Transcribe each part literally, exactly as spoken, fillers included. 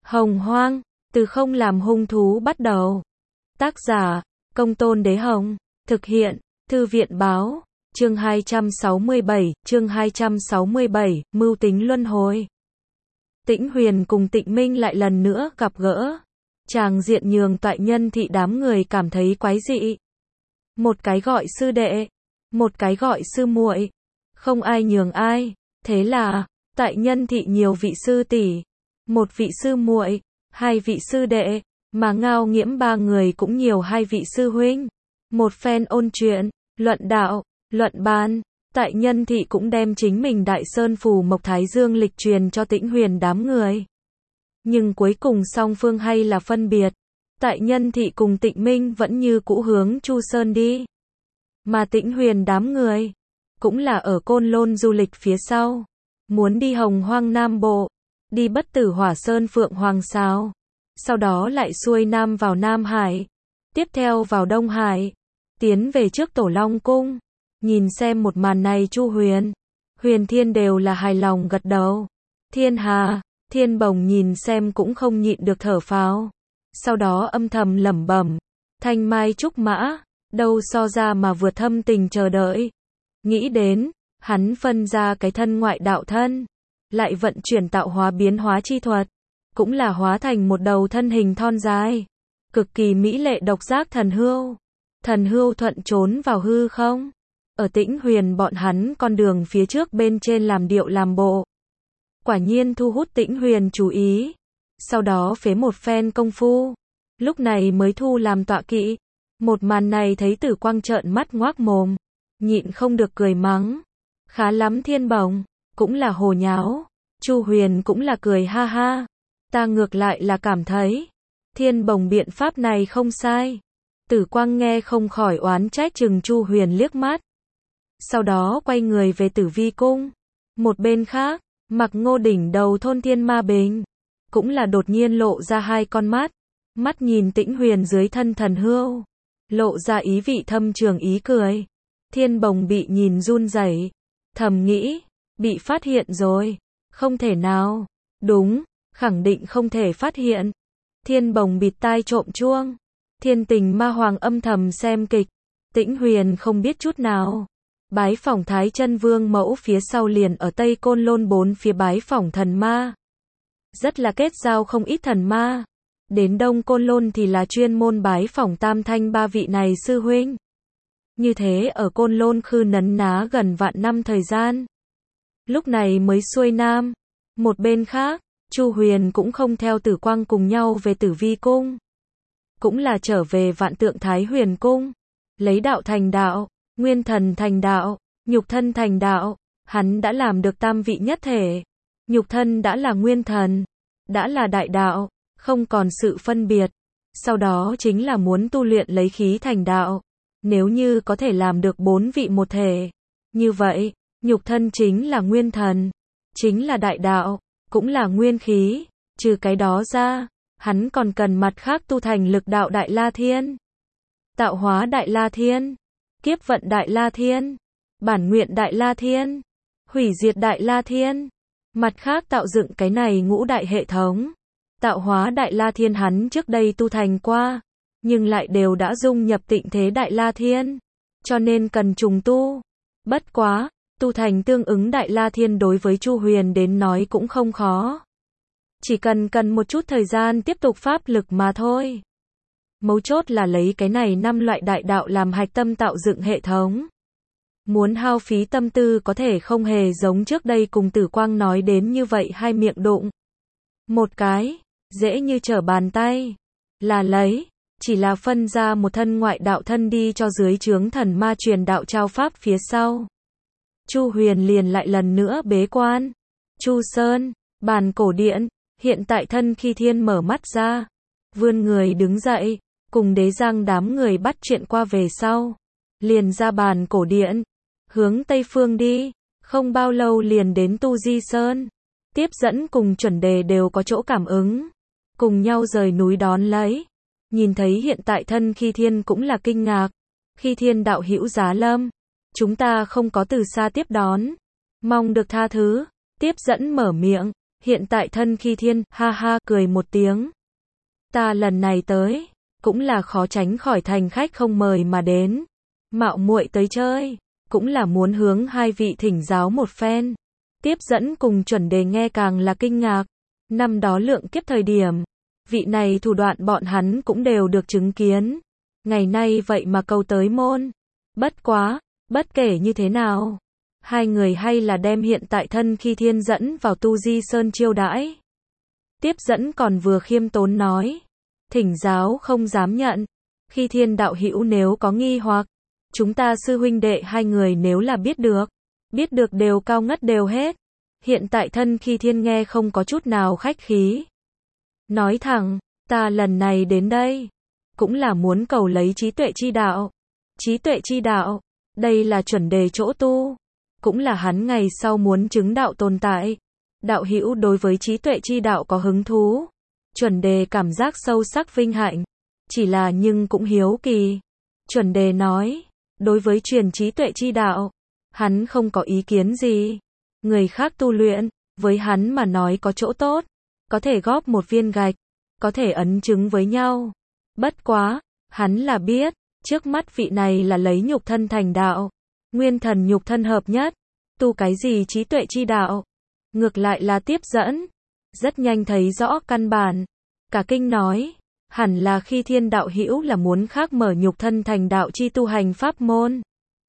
Hồng Hoang, từ không làm hung thú bắt đầu. Tác giả, Công Tôn Đế Hồng. Thực hiện, Thư viện Báo. Chương hai trăm sáu mươi bảy, chương hai trăm sáu mươi bảy, mưu tính luân hồi. Tĩnh Huyền cùng Tịnh Minh lại lần nữa gặp gỡ. Tràng diện nhường Toại Nhân thị đám người cảm thấy quái dị. Một cái gọi sư đệ, một cái gọi sư muội, không ai nhường ai, thế là Toại Nhân thị nhiều vị sư tỷ, một vị sư muội, hai vị sư đệ, mà Ngao Nghiễm ba người cũng nhiều hai vị sư huynh. Một phen ôn chuyện, luận đạo, luận bàn, Toại Nhân thị cũng đem chính mình Đại Sơn Phù Mộc Thái Dương lịch truyền cho Tĩnh Huyền đám người. Nhưng cuối cùng song phương hay là phân biệt. Toại Nhân thị cùng Tịnh Minh vẫn như cũ hướng Chu Sơn đi. Mà Tĩnh Huyền đám người cũng là ở Côn Lôn du lịch phía sau, muốn đi Hồng Hoang Nam Bộ, đi Bất Tử Hỏa Sơn Phượng Hoàng Sao, sau đó lại xuôi nam vào Nam Hải, tiếp theo vào Đông Hải, tiến về trước Tổ Long Cung. Nhìn xem một màn này, Chu Huyền, Huyền Thiên đều là hài lòng gật đầu. Thiên Hà, Thiên Bồng nhìn xem cũng không nhịn được thở phào. Sau đó âm thầm lẩm bẩm, thanh mai trúc mã, đâu so ra mà vượt thâm tình chờ đợi. Nghĩ đến, hắn phân ra cái thân ngoại đạo thân, lại vận chuyển tạo hóa biến hóa chi thuật, cũng là hóa thành một đầu thân hình thon dài, cực kỳ mỹ lệ độc giác thần hươu. Thần hươu thuận trốn vào hư không, ở Tĩnh Huyền bọn hắn con đường phía trước bên trên làm điệu làm bộ. Quả nhiên thu hút Tĩnh Huyền chú ý. Sau đó phế một phen công phu, lúc này mới thu làm tọa kỵ. Một màn này thấy Tử Quang trợn mắt ngoác mồm, nhịn không được cười mắng. Khá lắm Thiên Bồng, cũng là hồ nháo. Chu Huyền cũng là cười ha ha. Ta ngược lại là cảm thấy Thiên Bồng biện pháp này không sai. Tử Quang nghe không khỏi oán trách chừng Chu Huyền liếc mắt. Sau đó quay người về Tử Vi Cung. Một bên khác, Mặc Ngô đỉnh đầu thôn Thiên Ma Bình cũng là đột nhiên lộ ra hai con mắt, mắt nhìn Tĩnh Huyền dưới thân thần hươu, lộ ra ý vị thâm trường ý cười. Thiên Bồng bị nhìn run rẩy, thầm nghĩ, bị phát hiện rồi, không thể nào, đúng, khẳng định không thể phát hiện. Thiên Bồng bịt tai trộm chuông, Thiên Tình Ma Hoàng âm thầm xem kịch, Tĩnh Huyền không biết chút nào. Bái phỏng Thái Chân Vương mẫu phía sau liền ở Tây Côn Lôn bốn phía bái phỏng thần ma. Rất là kết giao không ít thần ma. Đến Đông Côn Lôn thì là chuyên môn bái phỏng Tam Thanh ba vị này sư huynh. Như thế ở Côn Lôn khư nấn ná gần vạn năm thời gian. Lúc này mới xuôi nam. Một bên khác, Chu Huyền cũng không theo Tử Quang cùng nhau về Tử Vi Cung. Cũng là trở về Vạn Tượng Thái Huyền Cung. Lấy đạo thành đạo, nguyên thần thành đạo, nhục thân thành đạo. Hắn đã làm được tam vị nhất thể. Nhục thân đã là nguyên thần, đã là đại đạo, không còn sự phân biệt. Sau đó chính là muốn tu luyện lấy khí thành đạo. Nếu như có thể làm được bốn vị một thể, như vậy, nhục thân chính là nguyên thần, chính là đại đạo, cũng là nguyên khí. Trừ cái đó ra, hắn còn cần mặt khác tu thành lực đạo Đại La Thiên, tạo hóa Đại La Thiên, kiếp vận Đại La Thiên, bản nguyện Đại La Thiên, hủy diệt Đại La Thiên. Mặt khác tạo dựng cái này ngũ đại hệ thống. Tạo hóa Đại La Thiên hắn trước đây tu thành qua, nhưng lại đều đã dung nhập tịnh thế Đại La Thiên, cho nên cần trùng tu. Bất quá, tu thành tương ứng Đại La Thiên đối với Chu Huyền đến nói cũng không khó. Chỉ cần cần một chút thời gian tiếp tục pháp lực mà thôi. Mấu chốt là lấy cái này năm loại đại đạo làm hạch tâm tạo dựng hệ thống. Muốn hao phí tâm tư có thể không hề giống trước đây cùng Tử Quang nói đến như vậy hai miệng đụng. Một cái, dễ như trở bàn tay, là lấy, chỉ là phân ra một thân ngoại đạo thân đi cho dưới trướng thần ma truyền đạo trao pháp phía sau. Chu Huyền liền lại lần nữa bế quan. Chu Sơn, bàn cổ điện, hiện tại thân khi thiên mở mắt ra, vươn người đứng dậy, cùng Đế Giang đám người bắt chuyện qua về sau, liền ra bàn cổ điện, hướng Tây Phương đi, không bao lâu liền đến Tu Di Sơn. Tiếp dẫn cùng Chuẩn Đề đều có chỗ cảm ứng, cùng nhau rời núi đón lấy. Nhìn thấy hiện tại thân khi thiên cũng là kinh ngạc. Khi thiên đạo hữu giá lâm, chúng ta không có từ xa tiếp đón, mong được tha thứ. Tiếp dẫn mở miệng, Hiện tại thân khi thiên, ha ha, cười một tiếng. Ta lần này tới, cũng là khó tránh khỏi thành khách không mời mà đến. Mạo muội tới chơi, cũng là muốn hướng hai vị thỉnh giáo một phen. Tiếp dẫn cùng chuẩn đề nghe càng là kinh ngạc. Năm đó lượng kiếp thời điểm, vị này thủ đoạn bọn hắn cũng đều được chứng kiến. Ngày nay vậy mà cầu tới môn. Bất quá, bất kể như thế nào, hai người hay là đem hiện tại thân khi thiên dẫn vào Tu Di Sơn chiêu đãi. Tiếp dẫn còn vừa khiêm tốn nói, thỉnh giáo không dám nhận, khi thiên đạo hữu nếu có nghi hoặc, chúng ta sư huynh đệ hai người nếu là biết được, biết được đều cao ngất đều hết. Hiện tại thân khi thiên nghe không có chút nào khách khí. Nói thẳng, ta lần này đến đây, cũng là muốn cầu lấy trí tuệ chi đạo. Trí tuệ chi đạo, đây là chuẩn đề chỗ tu, cũng là hắn ngày sau muốn chứng đạo tồn tại. Đạo hữu đối với trí tuệ chi đạo có hứng thú. Chuẩn đề cảm giác sâu sắc vinh hạnh, chỉ là nhưng cũng hiếu kỳ. Chuẩn đề nói, đối với truyền trí tuệ chi đạo, hắn không có ý kiến gì. Người khác tu luyện, với hắn mà nói có chỗ tốt, có thể góp một viên gạch, có thể ấn chứng với nhau. Bất quá, hắn là biết, trước mắt vị này là lấy nhục thân thành đạo, nguyên thần nhục thân hợp nhất, tu cái gì trí tuệ chi đạo. Ngược lại là tiếp dẫn, rất nhanh thấy rõ căn bản, cả kinh nói, hẳn là khi thiên đạo hữu là muốn khác mở nhục thân thành đạo chi tu hành pháp môn.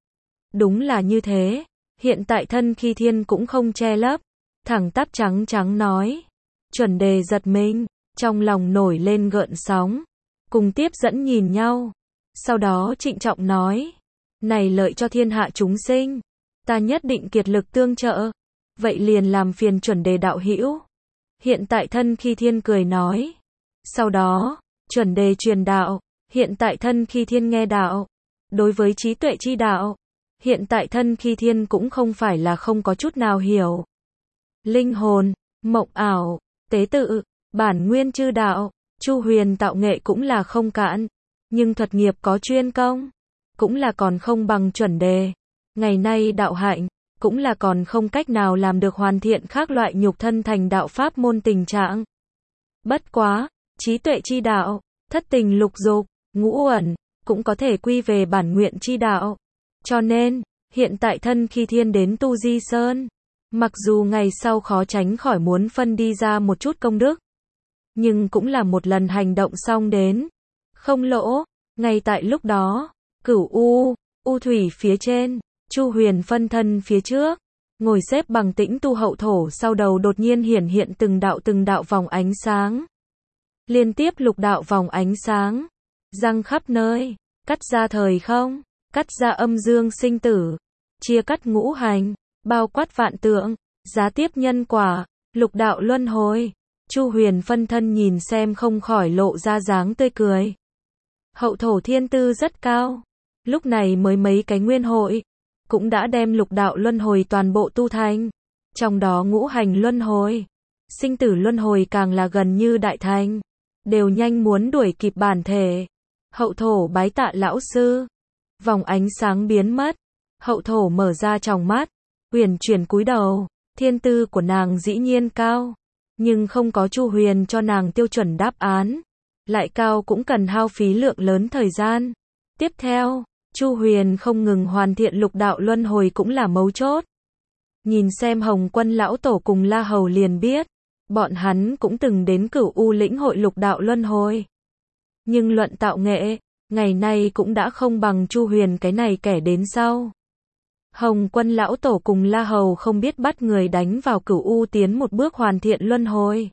Đúng là như thế, hiện tại thân khi thiên cũng không che lấp, thẳng tắp trắng trắng nói. Chuẩn đề giật mình, trong lòng nổi lên gợn sóng, cùng tiếp dẫn nhìn nhau, sau đó trịnh trọng nói, này lợi cho thiên hạ chúng sinh, ta nhất định kiệt lực tương trợ, vậy liền làm phiền chuẩn đề đạo hữu. Hiện tại thân khi thiên cười nói, sau đó, chuẩn đề truyền đạo, hiện tại thân khi thiên nghe đạo, đối với trí tuệ chi đạo, hiện tại thân khi thiên cũng không phải là không có chút nào hiểu. Linh hồn, mộng ảo, tế tự, bản nguyên chư đạo, Chu Huyền tạo nghệ cũng là không cạn, nhưng thuật nghiệp có chuyên công, cũng là còn không bằng chuẩn đề. Ngày nay đạo hạnh, cũng là còn không cách nào làm được hoàn thiện khác loại nhục thân thành đạo pháp môn tình trạng. Bất quá, trí tuệ chi đạo, thất tình lục dục, ngũ uẩn, cũng có thể quy về bản nguyện chi đạo. Cho nên, hiện tại thân khi thiên đến Tu Di Sơn, mặc dù ngày sau khó tránh khỏi muốn phân đi ra một chút công đức, nhưng cũng là một lần hành động xong đến, không lỗ. Ngay tại lúc đó, Cửu U, U Thủy phía trên, Chu Huyền phân thân phía trước, ngồi xếp bằng tĩnh tu hậu thổ sau đầu đột nhiên hiển hiện từng đạo từng đạo vòng ánh sáng. Liên tiếp lục đạo vòng ánh sáng, răng khắp nơi, cắt ra thời không, cắt ra âm dương sinh tử, chia cắt ngũ hành, bao quát vạn tượng, giá tiếp nhân quả, lục đạo luân hồi. Chu Huyền phân thân nhìn xem không khỏi lộ ra dáng tươi cười. Hậu thổ thiên tư rất cao, lúc này mới mấy cái nguyên hội, cũng đã đem lục đạo luân hồi toàn bộ tu thành, trong đó ngũ hành luân hồi, sinh tử luân hồi càng là gần như đại thành, đều nhanh muốn đuổi kịp bản thể. Hậu thổ bái tạ lão sư, vòng ánh sáng biến mất, hậu thổ mở ra tròng mắt, huyền chuyển cúi đầu. Thiên tư của nàng dĩ nhiên cao, nhưng không có Chu Huyền cho nàng tiêu chuẩn đáp án, lại cao cũng cần hao phí lượng lớn thời gian. Tiếp theo, Chu Huyền không ngừng hoàn thiện lục đạo luân hồi cũng là mấu chốt. Nhìn xem Hồng Quân lão tổ cùng La Hầu liền biết, bọn hắn cũng từng đến Cửu U lĩnh hội lục đạo luân hồi. Nhưng luận tạo nghệ, ngày nay cũng đã không bằng Chu Huyền cái này kẻ đến sau. Hồng Quân lão tổ cùng La Hầu không biết bắt người đánh vào Cửu U tiến một bước hoàn thiện luân hồi.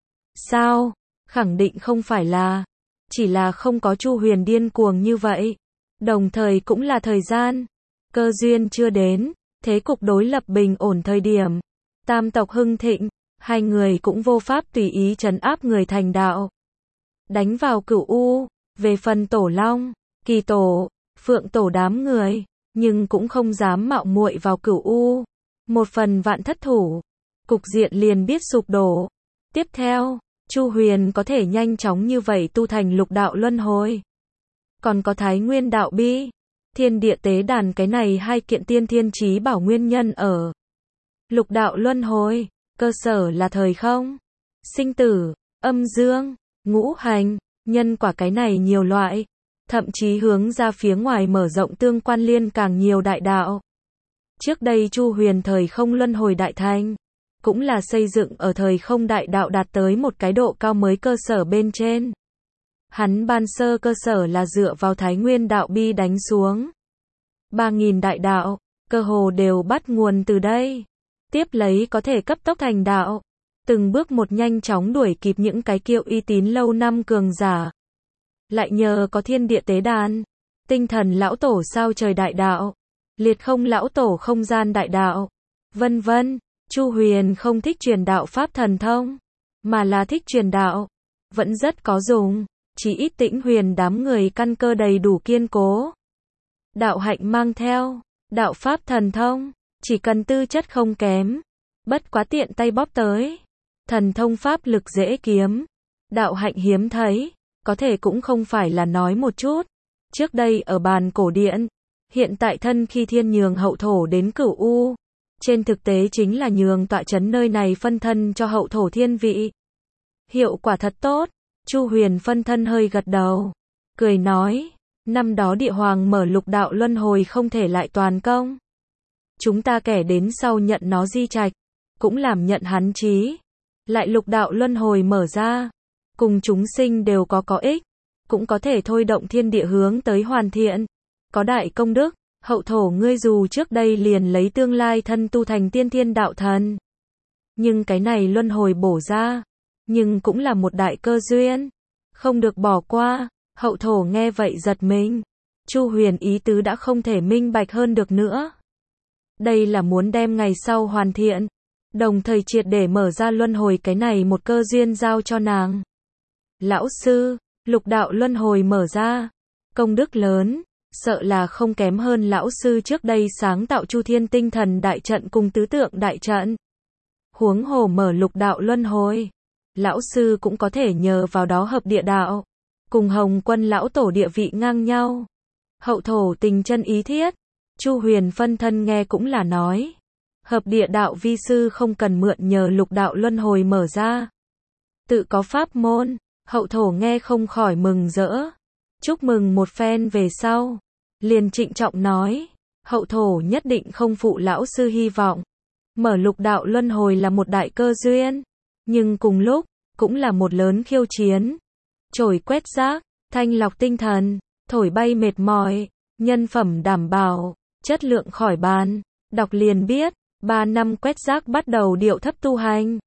Sao? Khẳng định không phải là, chỉ là không có Chu Huyền điên cuồng như vậy. Đồng thời cũng là thời gian, cơ duyên chưa đến, thế cục đối lập bình ổn thời điểm, tam tộc hưng thịnh, hai người cũng vô pháp tùy ý trấn áp người thành đạo. Đánh vào Cửu U, về phần Tổ Long, Kỳ Tổ, Phượng Tổ đám người, nhưng cũng không dám mạo muội vào Cửu U. Một phần vạn thất thủ, cục diện liền biết sụp đổ. Tiếp theo, Chu Huyền có thể nhanh chóng như vậy tu thành lục đạo luân hồi. Còn có Thái Nguyên đạo bi, Thiên Địa Tế Đàn cái này hai kiện tiên thiên chí bảo nguyên nhân ở lục đạo luân hồi. cơ sở là thời không, sinh tử, âm dương, ngũ hành, nhân quả cái này nhiều loại, thậm chí hướng ra phía ngoài mở rộng tương quan liên càng nhiều đại đạo. Trước đây Chu Huyền thời không luân hồi đại thành, cũng là xây dựng ở thời không đại đạo đạt tới một cái độ cao mới cơ sở bên trên. Hắn ban sơ cơ sở là dựa vào Thái Nguyên đạo bi đánh xuống. ba nghìn đại đạo, cơ hồ đều bắt nguồn từ đây. Tiếp lấy có thể cấp tốc thành đạo, từng bước một nhanh chóng đuổi kịp những cái kiệu uy tín lâu năm cường giả. Lại nhờ có thiên địa tế đàn, tinh thần lão tổ sao trời đại đạo, liệt không lão tổ không gian đại đạo, vân vân. Chu Huyền không thích truyền đạo pháp thần thông, mà là thích truyền đạo, vẫn rất có dùng, chỉ ít Tĩnh Huyền đám người căn cơ đầy đủ kiên cố. Đạo hạnh mang theo, đạo pháp thần thông, chỉ cần tư chất không kém, bất quá tiện tay bóp tới. Thần thông pháp lực dễ kiếm, đạo hạnh hiếm thấy, có thể cũng không phải là nói một chút. Trước đây ở bàn cổ điện, hiện tại thân khi thiên nhường hậu thổ đến Cửu U, trên thực tế chính là nhường tọa chấn nơi này phân thân cho hậu thổ thiên vị. Hiệu quả thật tốt. Chu Huyền phân thân hơi gật đầu, cười nói, năm đó địa hoàng mở lục đạo luân hồi không thể lại toàn công. Chúng ta kẻ đến sau nhận nó di trạch, cũng làm nhận hắn chí. Lại lục đạo luân hồi mở ra, cùng chúng sinh đều có có ích, cũng có thể thôi động thiên địa hướng tới hoàn thiện. Có đại công đức, hậu thổ ngươi dù trước đây liền lấy tương lai thân tu thành tiên thiên đạo thần. Nhưng cái này luân hồi bổ ra, nhưng cũng là một đại cơ duyên, không được bỏ qua. Hậu thổ nghe vậy giật mình. Chu Huyền ý tứ đã không thể minh bạch hơn được nữa. Đây là muốn đem ngày sau hoàn thiện, đồng thời triệt để mở ra luân hồi cái này một cơ duyên giao cho nàng. Lão sư, lục đạo luân hồi mở ra, công đức lớn, sợ là không kém hơn lão sư trước đây sáng tạo Chu Thiên tinh thần đại trận cùng tứ tượng đại trận. Huống hồ mở lục đạo luân hồi, lão sư cũng có thể nhờ vào đó hợp địa đạo, cùng Hồng Quân lão tổ địa vị ngang nhau. Hậu thổ tình chân ý thiết, Chu Huyền phân thân nghe cũng là nói, hợp địa đạo vi sư không cần mượn nhờ lục đạo luân hồi mở ra, tự có pháp môn. Hậu thổ nghe không khỏi mừng rỡ, chúc mừng một phen về sau, liền trịnh trọng nói, hậu thổ nhất định không phụ lão sư hy vọng. Mở lục đạo luân hồi là một đại cơ duyên, nhưng cùng lúc, cũng là một lớn khiêu chiến. Trổi quét rác, thanh lọc tinh thần, thổi bay mệt mỏi, nhân phẩm đảm bảo, chất lượng khỏi bàn. Đọc liền biết, ba năm quét rác bắt đầu điệu thấp tu hành.